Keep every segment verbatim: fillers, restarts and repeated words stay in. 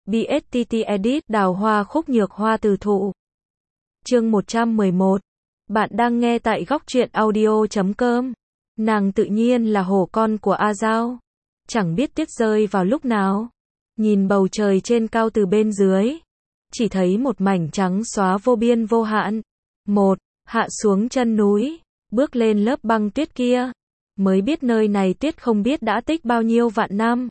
bê ét tê tê Edit Đào hoa khúc nhược hoa từ thụ. Chương một trăm mười một. Bạn đang nghe tại góc truyện audio chấm com. Nàng tự nhiên là hổ con của A Giao. Chẳng biết tuyết rơi vào lúc nào. Nhìn bầu trời trên cao từ bên dưới. Chỉ thấy một mảnh trắng xóa vô biên vô hạn. Một, hạ xuống chân núi. Bước lên lớp băng tuyết kia. Mới biết nơi này tuyết không biết đã tích bao nhiêu vạn năm.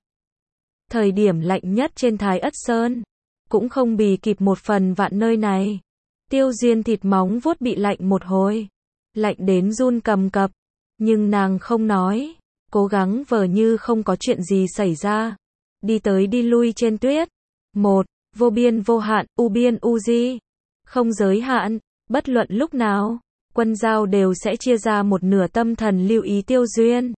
Thời điểm lạnh nhất trên Thái Ất Sơn. Cũng không bì kịp một phần vạn nơi này. Tiêu Duyên thịt móng vuốt bị lạnh một hồi. Lạnh đến run cầm cập. Nhưng nàng không nói. Cố gắng vờ như không có chuyện gì xảy ra. Đi tới đi lui trên tuyết. Một, vô biên vô hạn, u biên u di. Không giới hạn, bất luận lúc nào. Quân Giao đều sẽ chia ra một nửa tâm thần lưu ý Tiêu Duyên.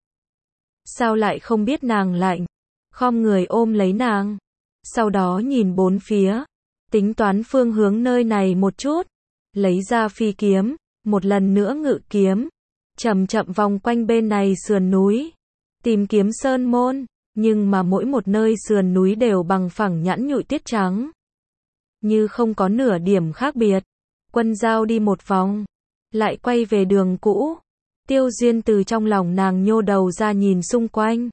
Sao lại không biết nàng lạnh? Khom người ôm lấy nàng. Sau đó nhìn bốn phía. Tính toán phương hướng nơi này một chút. Lấy ra phi kiếm. Một lần nữa ngự kiếm. Chậm chậm vòng quanh bên này sườn núi. Tìm kiếm sơn môn. Nhưng mà mỗi một nơi sườn núi đều bằng phẳng nhẵn nhụi tiết trắng. Như không có nửa điểm khác biệt. Quân Giao đi một vòng. Lại quay về đường cũ. Tiêu Duyên từ trong lòng nàng nhô đầu ra nhìn xung quanh.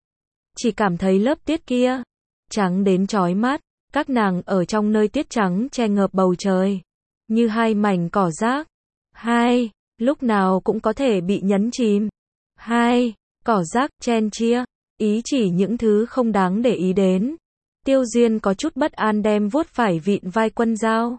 Chỉ cảm thấy lớp tuyết kia. Trắng đến chói mắt. Các nàng ở trong nơi tuyết trắng che ngợp bầu trời. Như hai mảnh cỏ rác. Hai, lúc nào cũng có thể bị nhấn chìm. Hai, cỏ rác chen chia. Ý chỉ những thứ không đáng để ý đến. Tiêu Duyên có chút bất an đem vuốt phải vịn vai Quân Giao.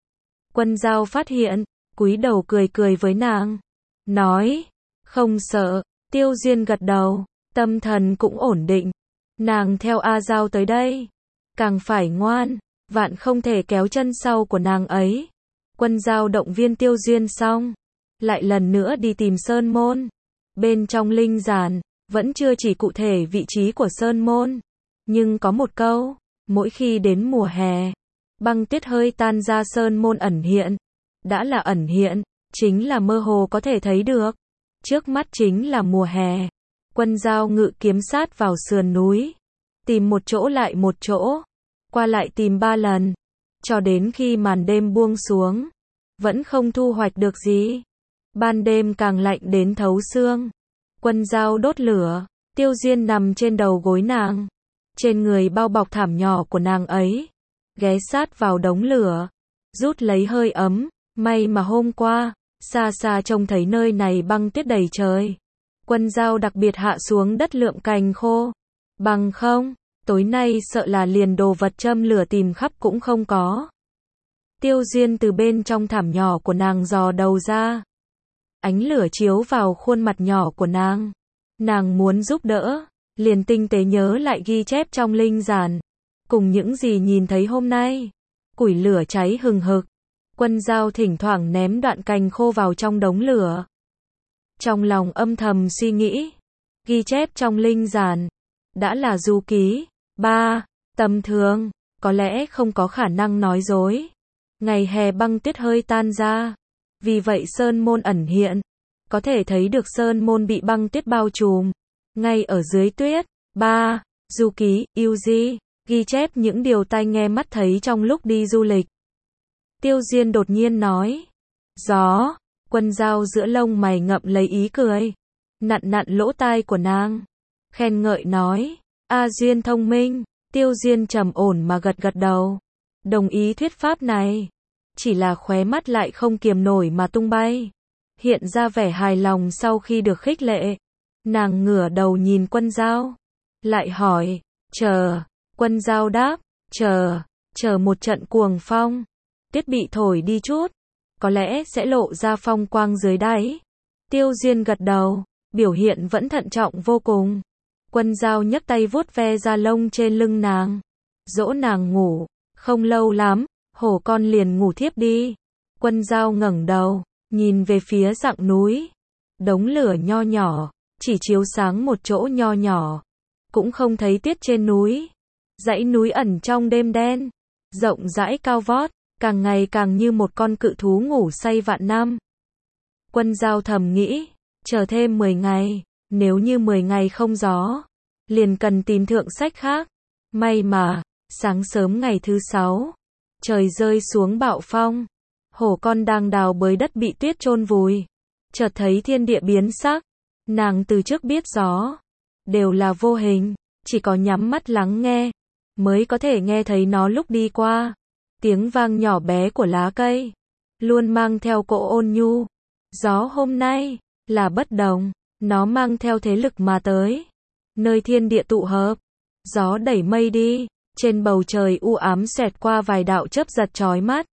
Quân Giao phát hiện. Cúi đầu cười cười với nàng. Nói. Không sợ. Tiêu Duyên gật đầu. Tâm thần cũng ổn định. Nàng theo A Giao tới đây. Càng phải ngoan. Vạn không thể kéo chân sau của nàng ấy. Quân Giao động viên Tiêu Duyên xong. Lại lần nữa đi tìm Sơn Môn. Bên trong linh giản. Vẫn chưa chỉ cụ thể vị trí của Sơn Môn. Nhưng có một câu. Mỗi khi đến mùa hè. Băng tuyết hơi tan ra Sơn Môn ẩn hiện. Đã là ẩn hiện. Chính là mơ hồ có thể thấy được. Trước mắt chính là mùa hè. Quân Giao ngự kiếm sát vào sườn núi. Tìm một chỗ lại một chỗ. Qua lại tìm ba lần. Cho đến khi màn đêm buông xuống. Vẫn không thu hoạch được gì. Ban đêm càng lạnh đến thấu xương. Quân Giao đốt lửa. Tiêu Duyên nằm trên đầu gối nàng. Trên người bao bọc thảm nhỏ của nàng ấy. Ghé sát vào đống lửa. Rút lấy hơi ấm. May mà hôm qua. Xa xa trông thấy nơi này băng tuyết đầy trời. Quân Giao đặc biệt hạ xuống đất lượm cành khô. Bằng không. Tối nay sợ là liền đồ vật châm lửa tìm khắp cũng không có. Tiêu Duyên từ bên trong thảm nhỏ của nàng dò đầu ra. Ánh lửa chiếu vào khuôn mặt nhỏ của nàng. Nàng muốn giúp đỡ. Liền tinh tế nhớ lại ghi chép trong linh giản. Cùng những gì nhìn thấy hôm nay. Củi lửa cháy hừng hực. Quân Giao thỉnh thoảng ném đoạn cành khô vào trong đống lửa. Trong lòng âm thầm suy nghĩ. Ghi chép trong linh giản. Đã là du ký. Ba. Tầm thường. Có lẽ không có khả năng nói dối. Ngày hè băng tuyết hơi tan ra. Vì vậy Sơn Môn ẩn hiện. Có thể thấy được Sơn Môn bị băng tuyết bao trùm. Ngay ở dưới tuyết. Ba. Du ký, yêu di. Ghi chép những điều tai nghe mắt thấy trong lúc đi du lịch. Tiêu Duyên đột nhiên nói. Gió. Quân Giao giữa lông mày ngậm lấy ý cười. Nặn nặn lỗ tai của nàng. Khen ngợi nói. A Duyên thông minh. Tiêu Duyên trầm ổn mà gật gật đầu. Đồng ý thuyết pháp này. Chỉ là khóe mắt lại không kiềm nổi mà tung bay. Hiện ra vẻ hài lòng sau khi được khích lệ. Nàng ngửa đầu nhìn Quân Giao. Lại hỏi. Chờ. Quân Giao đáp. Chờ. Chờ một trận cuồng phong. Tuyết bị thổi đi chút. Có lẽ sẽ lộ ra phong quang dưới đáy. Tiêu Duyên gật đầu. Biểu hiện vẫn thận trọng vô cùng. Quân Giao nhấc tay vuốt ve da lông trên lưng nàng. Dỗ nàng ngủ. Không lâu lắm. Hổ con liền ngủ thiếp đi. Quân Giao ngẩng đầu. Nhìn về phía dặng núi. Đống lửa nho nhỏ. Chỉ chiếu sáng một chỗ nho nhỏ. Cũng không thấy tuyết trên núi. Dãy núi ẩn trong đêm đen. Rộng rãi cao vót. Càng ngày càng như một con cự thú ngủ say vạn năm. Quân Giao thầm nghĩ. Chờ thêm mười ngày. Nếu như mười ngày không gió. Liền cần tìm thượng sách khác. May mà. Sáng sớm ngày thứ sáu, trời rơi xuống bão phong. Hổ con đang đào bới đất bị tuyết chôn vùi. Chợt thấy thiên địa biến sắc. Nàng từ trước biết gió đều là vô hình, chỉ có nhắm mắt lắng nghe mới có thể nghe thấy nó lúc đi qua. Tiếng vang nhỏ bé của lá cây luôn mang theo cỗ ôn nhu. Gió hôm nay là bất đồng, nó mang theo thế lực mà tới. Nơi thiên địa tụ hợp, gió đẩy mây đi, trên bầu trời u ám xẹt qua vài đạo chớp giật chói mắt.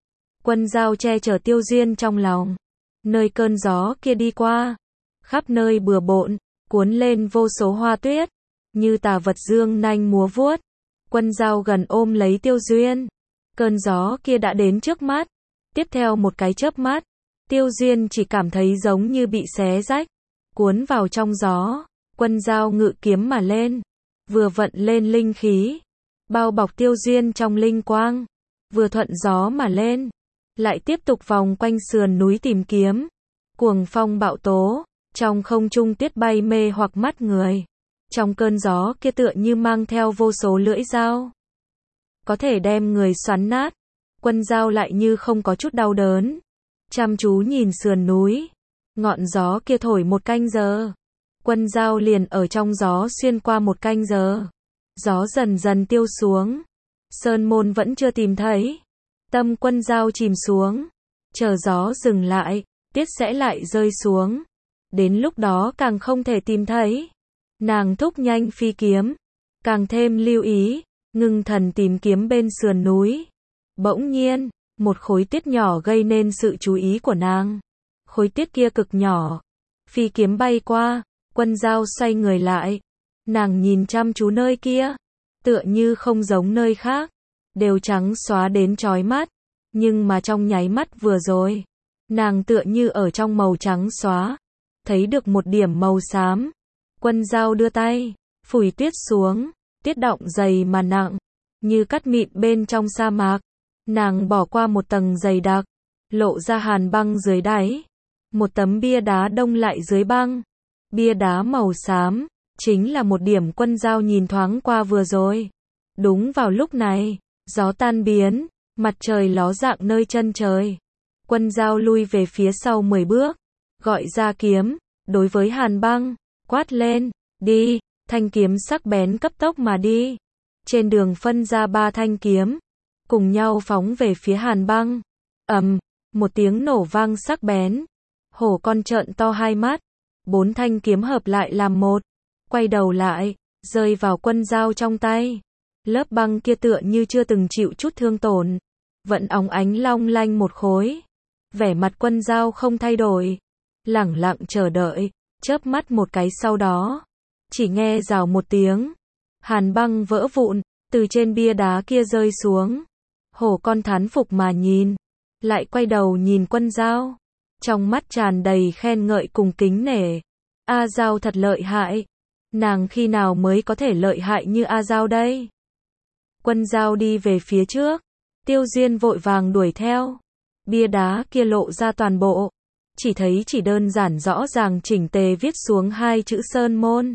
Quân Dao che chở Tiêu Duyên trong lòng. Nơi cơn gió kia đi qua, khắp nơi bừa bộn, cuốn lên vô số hoa tuyết, như tà vật dương nanh múa vuốt. Quân Dao gần ôm lấy Tiêu Duyên. Cơn gió kia đã đến trước mắt. Tiếp theo một cái chớp mắt, Tiêu Duyên chỉ cảm thấy giống như bị xé rách, cuốn vào trong gió. Quân Dao ngự kiếm mà lên, vừa vận lên linh khí, bao bọc Tiêu Duyên trong linh quang, vừa thuận gió mà lên, lại tiếp tục vòng quanh sườn núi tìm kiếm. Cuồng phong bạo tố, trong không trung tuyết bay mê hoặc mắt người. Trong cơn gió kia tựa như mang theo vô số lưỡi dao, có thể đem người xoắn nát. Quân Dao lại như không có chút đau đớn, chăm chú nhìn sườn núi. Ngọn gió kia thổi một canh giờ, Quân Dao liền ở trong gió xuyên qua một canh giờ. Gió dần dần tiêu xuống, sơn môn vẫn chưa tìm thấy. Tâm Quân Dao chìm xuống, chờ gió dừng lại, tiết sẽ lại rơi xuống. Đến lúc đó càng không thể tìm thấy. Nàng thúc nhanh phi kiếm, càng thêm lưu ý, ngưng thần tìm kiếm bên sườn núi. Bỗng nhiên, một khối tiết nhỏ gây nên sự chú ý của nàng. Khối tiết kia cực nhỏ, phi kiếm bay qua, Quân Dao xoay người lại. Nàng nhìn chăm chú nơi kia, tựa như không giống nơi khác, đều trắng xóa đến chói mắt. Nhưng mà trong nháy mắt vừa rồi, nàng tựa như ở trong màu trắng xóa, thấy được một điểm màu xám. Quân Dao đưa tay, phủi tuyết xuống, tiết đọng dày mà nặng, như cắt mịn bên trong sa mạc. Nàng bỏ qua một tầng dày đặc, lộ ra hàn băng dưới đáy. Một tấm bia đá đông lại dưới băng. Bia đá màu xám, chính là một điểm Quân Dao nhìn thoáng qua vừa rồi. Đúng vào lúc này, gió tan biến, mặt trời ló dạng nơi chân trời. Quân Dao lui về phía sau mười bước, gọi ra kiếm, đối với hàn băng, quát lên, đi. Thanh kiếm sắc bén cấp tốc mà đi. Trên đường phân ra ba thanh kiếm, cùng nhau phóng về phía hàn băng. Ầm, một tiếng nổ vang sắc bén. Hổ con trợn to hai mắt, bốn thanh kiếm hợp lại làm một, quay đầu lại, rơi vào Quân Dao trong tay. Lớp băng kia tựa như chưa từng chịu chút thương tổn, vẫn óng ánh long lanh một khối. Vẻ mặt Quân Dao không thay đổi, lẳng lặng chờ đợi. Chớp mắt một cái sau đó, chỉ nghe rào một tiếng, hàn băng vỡ vụn, từ trên bia đá kia rơi xuống. Hổ con thán phục mà nhìn, lại quay đầu nhìn Quân Dao, trong mắt tràn đầy khen ngợi cùng kính nể. A Dao thật lợi hại, nàng khi nào mới có thể lợi hại như A Dao đây? Quân Dao đi về phía trước, Tiêu Duyên vội vàng đuổi theo. Bia đá kia lộ ra toàn bộ, chỉ thấy chỉ đơn giản rõ ràng chỉnh tề viết xuống hai chữ Sơn Môn.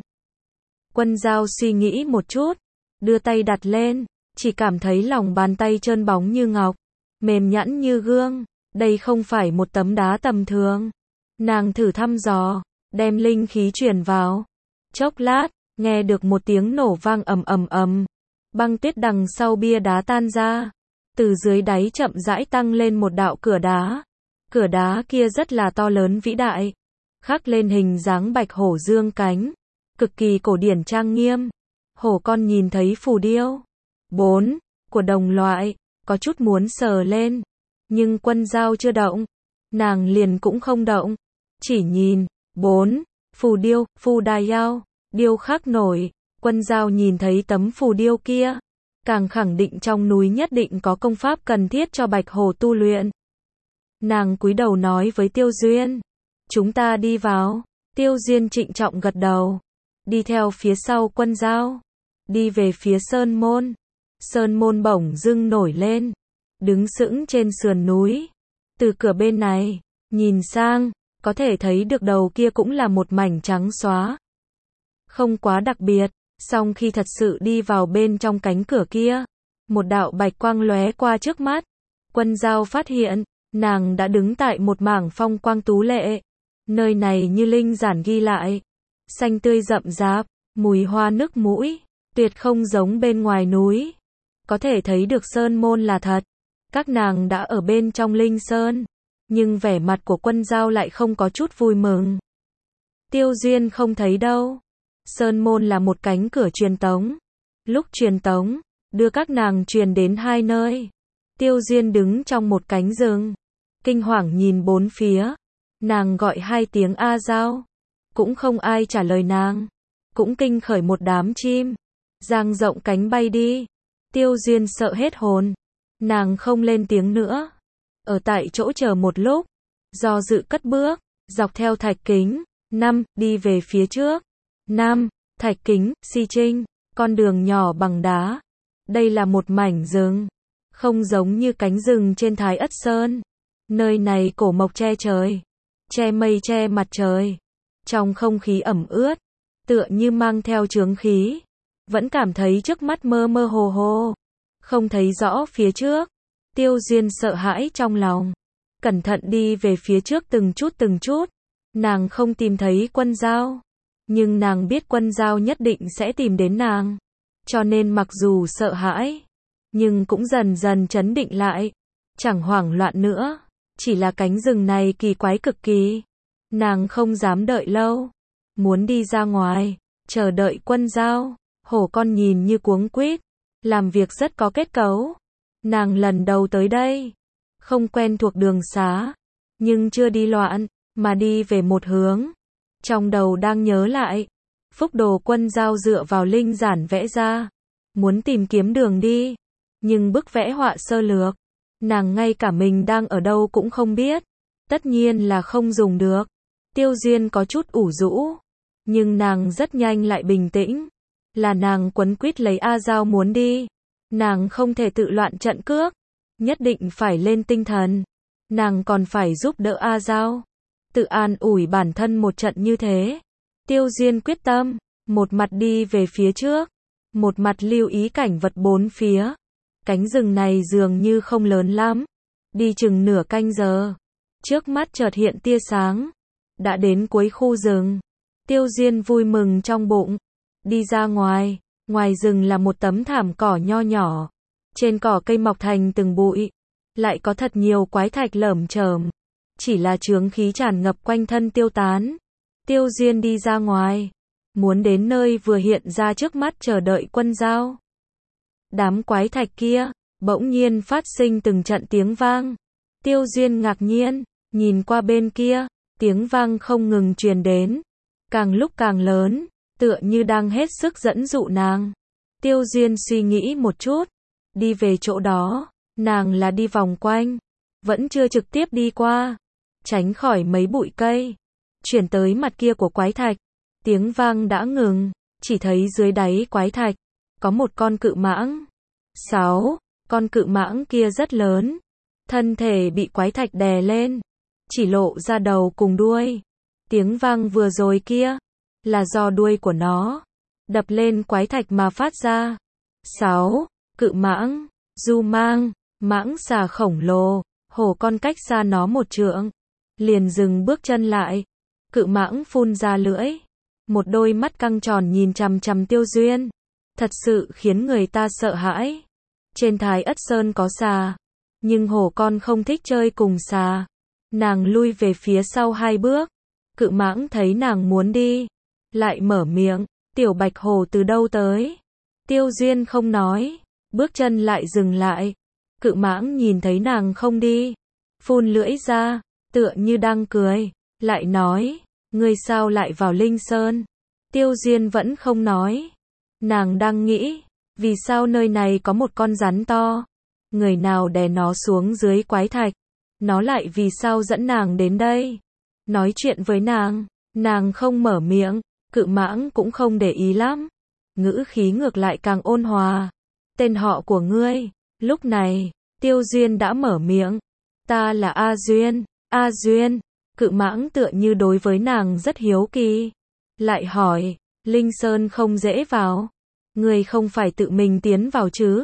Quân Dao suy nghĩ một chút, đưa tay đặt lên, chỉ cảm thấy lòng bàn tay trơn bóng như ngọc, mềm nhẵn như gương. Đây không phải một tấm đá tầm thường. Nàng thử thăm dò, đem linh khí truyền vào. Chốc lát, nghe được một tiếng nổ vang ầm ầm ầm. Băng tuyết đằng sau bia đá tan ra. Từ dưới đáy chậm rãi tăng lên một đạo cửa đá. Cửa đá kia rất là to lớn vĩ đại, khắc lên hình dáng bạch hổ dương cánh, cực kỳ cổ điển trang nghiêm. Hổ con nhìn thấy phù điêu bốn của đồng loại, có chút muốn sờ lên, nhưng Quân Dao chưa động, nàng liền cũng không động, chỉ nhìn. Bốn phù điêu, phù đài yao, điêu khắc nổi. Quân Dao nhìn thấy tấm phù điêu kia, càng khẳng định trong núi nhất định có công pháp cần thiết cho bạch hổ tu luyện. Nàng cúi đầu nói với Tiêu Duyên, chúng ta đi vào. Tiêu Duyên trịnh trọng gật đầu, đi theo phía sau Quân Dao, đi về phía sơn môn. Sơn môn bỗng dưng nổi lên, đứng sững trên sườn núi. Từ cửa bên này, nhìn sang, có thể thấy được đầu kia cũng là một mảnh trắng xóa. Không quá đặc biệt, song khi thật sự đi vào bên trong cánh cửa kia, một đạo bạch quang lóe qua trước mắt. Quân Dao phát hiện, nàng đã đứng tại một mảng phong quang tú lệ. Nơi này như linh giản ghi lại, xanh tươi rậm rạp, mùi hoa nức mũi, tuyệt không giống bên ngoài núi. Có thể thấy được sơn môn là thật. Các nàng đã ở bên trong linh sơn, nhưng vẻ mặt của Quân Dao lại không có chút vui mừng. Tiêu Duyên không thấy đâu. Sơn môn là một cánh cửa truyền tống. Lúc truyền tống, đưa các nàng truyền đến hai nơi. Tiêu Duyên đứng trong một cánh rừng, kinh hoàng nhìn bốn phía. Nàng gọi hai tiếng A Dao, cũng không ai trả lời nàng. Cũng kinh khởi một đám chim, dang rộng cánh bay đi. Tiêu Duyên sợ hết hồn, nàng không lên tiếng nữa, ở tại chỗ chờ một lúc, do dự cất bước, dọc theo thạch kính, năm, đi về phía trước. Năm, thạch kính, si trinh, con đường nhỏ bằng đá. Đây là một mảnh rừng, không giống như cánh rừng trên Thái Ất Sơn. Nơi này cổ mộc che trời, che mây che mặt trời. Trong không khí ẩm ướt, tựa như mang theo chướng khí. Vẫn cảm thấy trước mắt mơ mơ hồ hồ, không thấy rõ phía trước. Tiêu Duyên sợ hãi trong lòng, cẩn thận đi về phía trước từng chút từng chút. Nàng không tìm thấy Quân Dao, nhưng nàng biết Quân Dao nhất định sẽ tìm đến nàng. Cho nên mặc dù sợ hãi, nhưng cũng dần dần trấn định lại, chẳng hoảng loạn nữa. Chỉ là cánh rừng này kỳ quái cực kỳ. Nàng không dám đợi lâu, muốn đi ra ngoài, chờ đợi Quân Dao. Hổ con nhìn như cuống quýt, làm việc rất có kết cấu. Nàng lần đầu tới đây, không quen thuộc đường xá, nhưng chưa đi loạn, mà đi về một hướng. Trong đầu đang nhớ lại, phúc đồ Quân Dao dựa vào linh giản vẽ ra, muốn tìm kiếm đường đi, nhưng bức vẽ họa sơ lược, nàng ngay cả mình đang ở đâu cũng không biết, tất nhiên là không dùng được. Tiêu Duyên có chút ủ rũ, nhưng nàng rất nhanh lại bình tĩnh. Là nàng quấn quýt lấy A Dao muốn đi, nàng không thể tự loạn trận cước, nhất định phải lên tinh thần. Nàng còn phải giúp đỡ A Dao, tự an ủi bản thân một trận như thế. Tiêu Duyên quyết tâm, một mặt đi về phía trước, một mặt lưu ý cảnh vật bốn phía. Cánh rừng này dường như không lớn lắm, đi chừng nửa canh giờ, trước mắt chợt hiện tia sáng, đã đến cuối khu rừng. Tiêu Duyên vui mừng trong bụng, đi ra ngoài. Ngoài rừng là một tấm thảm cỏ nho nhỏ, trên cỏ cây mọc thành từng bụi, lại có thật nhiều quái thạch lởm chởm, chỉ là chướng khí tràn ngập quanh thân tiêu tán. Tiêu Duyên đi ra ngoài, muốn đến nơi vừa hiện ra trước mắt chờ đợi Quân Dao. Đám quái thạch kia, bỗng nhiên phát sinh từng trận tiếng vang. Tiêu Duyên ngạc nhiên, nhìn qua bên kia, tiếng vang không ngừng truyền đến, càng lúc càng lớn, tựa như đang hết sức dẫn dụ nàng. Tiêu Duyên suy nghĩ một chút, đi về chỗ đó, nàng là đi vòng quanh, vẫn chưa trực tiếp đi qua, tránh khỏi mấy bụi cây, chuyển tới mặt kia của quái thạch. Tiếng vang đã ngừng, chỉ thấy dưới đáy quái thạch, có một con cự mãng. Sáu, con cự mãng kia rất lớn, thân thể bị quái thạch đè lên, chỉ lộ ra đầu cùng đuôi. Tiếng vang vừa rồi kia, là do đuôi của nó đập lên quái thạch mà phát ra. Sáu, cự mãng, du mang, mãng xà khổng lồ, hổ con cách xa nó một trượng, liền dừng bước chân lại. Cự mãng phun ra lưỡi, một đôi mắt căng tròn nhìn chằm chằm Tiêu Duyên, thật sự khiến người ta sợ hãi. Trên Thái Ất Sơn có xà, nhưng hổ con không thích chơi cùng xà. Nàng lui về phía sau hai bước, cự mãng thấy nàng muốn đi, lại mở miệng, tiểu bạch hổ từ đâu tới? Tiêu Duyên không nói, bước chân lại dừng lại. Cự mãng nhìn thấy nàng không đi, phun lưỡi ra, tựa như đang cười, lại nói, ngươi sao lại vào Linh Sơn? Tiêu Duyên vẫn không nói. Nàng đang nghĩ, vì sao nơi này có một con rắn to? Người nào đè nó xuống dưới quái thạch? Nó lại vì sao dẫn nàng đến đây? Nói chuyện với nàng, nàng không mở miệng, cự mãng cũng không để ý lắm. Ngữ khí ngược lại càng ôn hòa. Tên họ của ngươi. Lúc này, Tiêu Duyên đã mở miệng. Ta là A Duyên. A Duyên. Cự mãng tựa như đối với nàng rất hiếu kỳ. Lại hỏi, Linh Sơn không dễ vào. Ngươi không phải tự mình tiến vào chứ?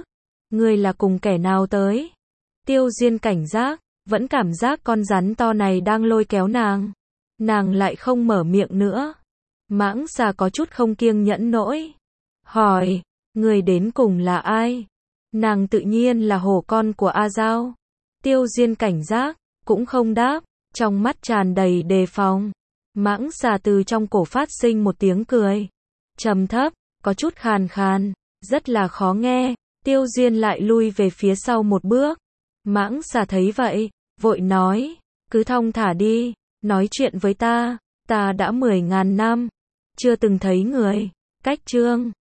Ngươi là cùng kẻ nào tới? Tiêu Diên cảnh giác, vẫn cảm giác con rắn to này đang lôi kéo nàng. Nàng lại không mở miệng nữa. Mãng xà có chút không kiêng nhẫn nỗi. Hỏi, người đến cùng là ai? Nàng tự nhiên là hổ con của A Giao. Tiêu Diên cảnh giác, cũng không đáp, trong mắt tràn đầy đề phòng. Mãng xà từ trong cổ phát sinh một tiếng cười. Trầm thấp, có chút khàn khàn, rất là khó nghe. Tiêu Diên lại lui về phía sau một bước. Mãng xà thấy vậy, vội nói, cứ thong thả đi, nói chuyện với ta, ta đã mười ngàn năm, chưa từng thấy người. Cách chương